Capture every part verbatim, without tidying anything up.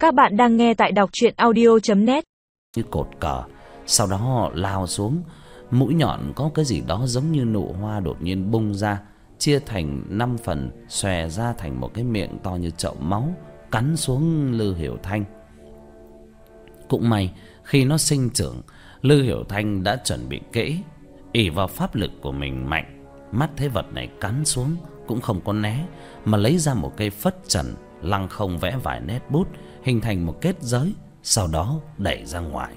Các bạn đang nghe tại đọc truyện audio chấm net. Như cột cờ, sau đó lao xuống. Mũi nhọn có cái gì đó giống như nụ hoa đột nhiên bung ra, chia thành năm phần, xòe ra thành một cái miệng to như chậu máu, cắn xuống Lư Hiểu Thanh. Cũng may khi nó sinh trưởng, Lư Hiểu Thanh đã chuẩn bị kỹ, ỷ vào pháp lực của mình mạnh, mắt thấy vật này cắn xuống cũng không có né, mà lấy ra một cây phất trần, lăng không vẽ vài nét bút, hình thành một kết giới, sau đó đẩy ra ngoài.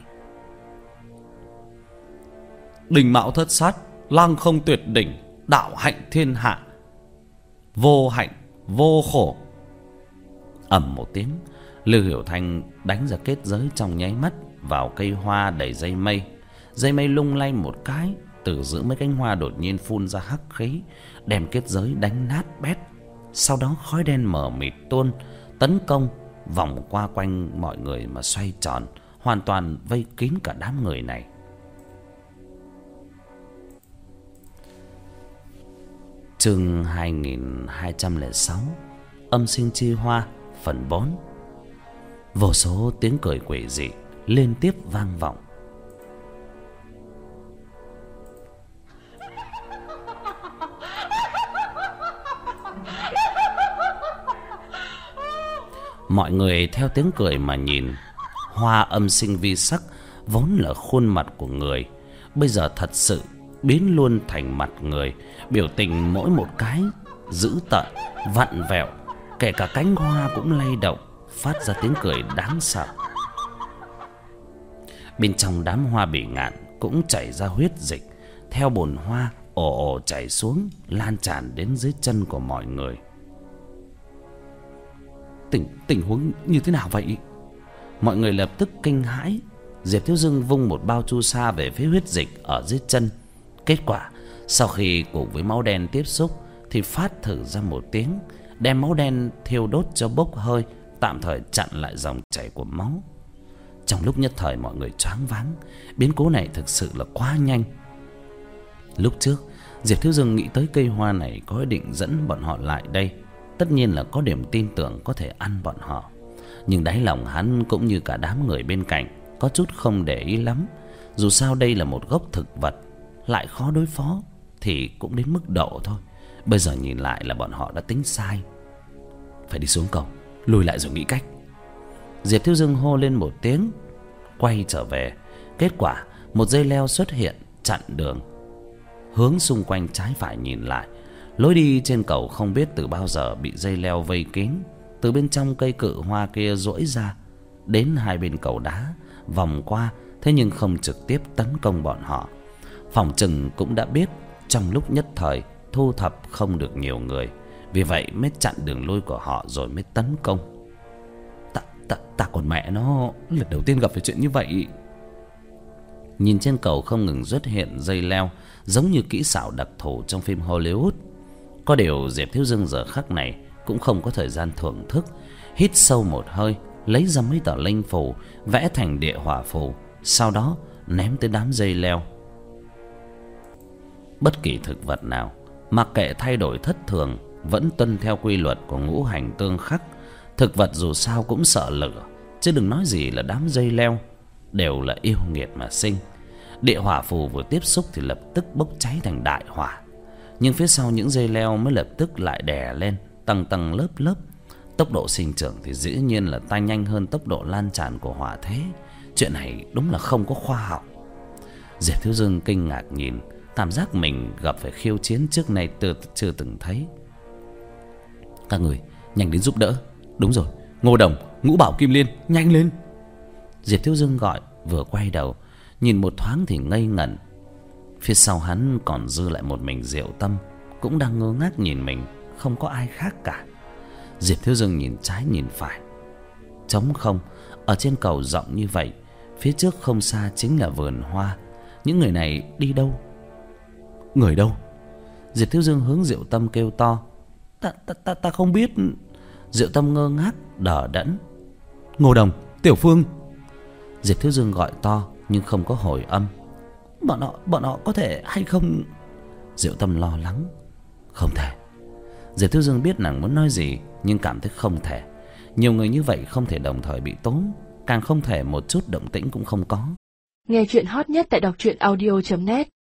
Đình mạo thất sát, lăng không tuyệt đỉnh, đạo hạnh thiên hạ, vô hạnh vô khổ. Ầm một tiếng, Lư Hiểu Thanh đánh ra kết giới trong nháy mắt vào cây hoa đầy dây mây. Dây mây lung lay một cái, từ giữa mấy cánh hoa đột nhiên phun ra hắc khí, đem kết giới đánh nát bét. Sau đó khói đen mờ mịt tuôn, tấn công vòng qua quanh mọi người mà xoay tròn, hoàn toàn vây kín cả đám người này. Chương hai nghìn hai trăm lẻ sáu, Âm sinh chi hoa, phần bốn. Vô số tiếng cười quỷ dị liên tiếp vang vọng. Mọi người theo tiếng cười mà nhìn. Hoa âm sinh vi sắc vốn là khuôn mặt của người, bây giờ thật sự biến luôn thành mặt người, biểu tình mỗi một cái dữ tợn, vặn vẹo, kể cả cánh hoa cũng lay động, phát ra tiếng cười đáng sợ. Bên trong đám hoa bỉ ngạn cũng chảy ra huyết dịch, theo bồn hoa ồ ồ chảy xuống, lan tràn đến dưới chân của mọi người. Tình tình huống như thế nào vậy? Mọi người lập tức kinh hãi. Diệp Thiếu Dương vung một bao chu sa về phía huyết dịch ở dưới chân. Kết quả sau khi cùng với máu đen tiếp xúc thì phát thử ra một tiếng, đem máu đen thiêu đốt cho bốc hơi, tạm thời chặn lại dòng chảy của máu. Trong lúc nhất thời mọi người choáng váng, biến cố này thực sự là quá nhanh. Lúc trước Diệp Thiếu Dương nghĩ tới cây hoa này có ý định dẫn bọn họ lại đây, tất nhiên là có điểm tin tưởng có thể ăn bọn họ. Nhưng đáy lòng hắn cũng như cả đám người bên cạnh có chút không để ý lắm. Dù sao đây là một gốc thực vật, lại khó đối phó thì cũng đến mức độ thôi. Bây giờ nhìn lại là bọn họ đã tính sai. Phải đi xuống cầu, lùi lại rồi nghĩ cách. Diệp Thiếu Dương hô lên một tiếng, quay trở về. Kết quả một dây leo xuất hiện chặn đường. Hướng xung quanh trái phải nhìn lại, lối đi trên cầu không biết từ bao giờ bị dây leo vây kín. Từ bên trong cây cự hoa kia duỗi ra đến hai bên cầu đá, vòng qua, thế nhưng không trực tiếp tấn công bọn họ. Phòng chừng cũng đã biết trong lúc nhất thời thu thập không được nhiều người, vì vậy mới chặn đường lui của họ rồi mới tấn công. Ta, ta, ta còn mẹ nó, lần đầu tiên gặp phải chuyện như vậy. Nhìn trên cầu không ngừng xuất hiện dây leo, giống như kỹ xảo đặc thù trong phim Hollywood. Có điều Diệp Thiếu Dương giờ khắc này cũng không có thời gian thưởng thức. Hít sâu một hơi, lấy ra mấy tờ linh phù, vẽ thành địa hỏa phù, sau đó ném tới đám dây leo. Bất kỳ thực vật nào, mặc kệ thay đổi thất thường, vẫn tuân theo quy luật của ngũ hành tương khắc. Thực vật dù sao cũng sợ lửa, chứ đừng nói gì là đám dây leo, đều là yêu nghiệt mà sinh. Địa hỏa phù vừa tiếp xúc thì lập tức bốc cháy thành đại hỏa, nhưng phía sau những dây leo mới lập tức lại đè lên tầng tầng lớp lớp. Tốc độ sinh trưởng thì dĩ nhiên là ta nhanh hơn tốc độ lan tràn của hỏa thế. Chuyện này đúng là không có khoa học. Diệp Thiếu Dương kinh ngạc nhìn, cảm giác mình gặp phải khiêu chiến trước nay từ chưa từng thấy. Các người nhanh đến giúp đỡ. Đúng rồi, Ngô Đồng, Ngũ Bảo Kim Liên, nhanh lên. Diệp Thiếu Dương gọi, vừa quay đầu nhìn một thoáng thì ngây ngẩn. Phía sau hắn còn dư lại một mình Diệu Tâm, cũng đang ngơ ngác nhìn mình, không có ai khác cả. Diệp Thiếu Dương nhìn trái nhìn phải, trống không. Ở trên cầu rộng như vậy, phía trước không xa chính là vườn hoa. Những người này đi đâu? Người đâu? Diệp Thiếu Dương hướng Diệu Tâm kêu to. Ta ta ta ta không biết. Diệu Tâm ngơ ngác đờ đẫn. Ngô Đồng, Tiểu Phương. Diệp Thiếu Dương gọi to nhưng không có hồi âm. Bọn họ, bọn họ có thể hay không? Diệu Tâm lo lắng. Không thể. Diệp Thiếu Dương biết nàng muốn nói gì, nhưng cảm thấy không thể. Nhiều người như vậy không thể đồng thời bị tóm, càng không thể một chút động tĩnh cũng không có. Nghe chuyện hot nhất tại đọc truyện audio chấm net.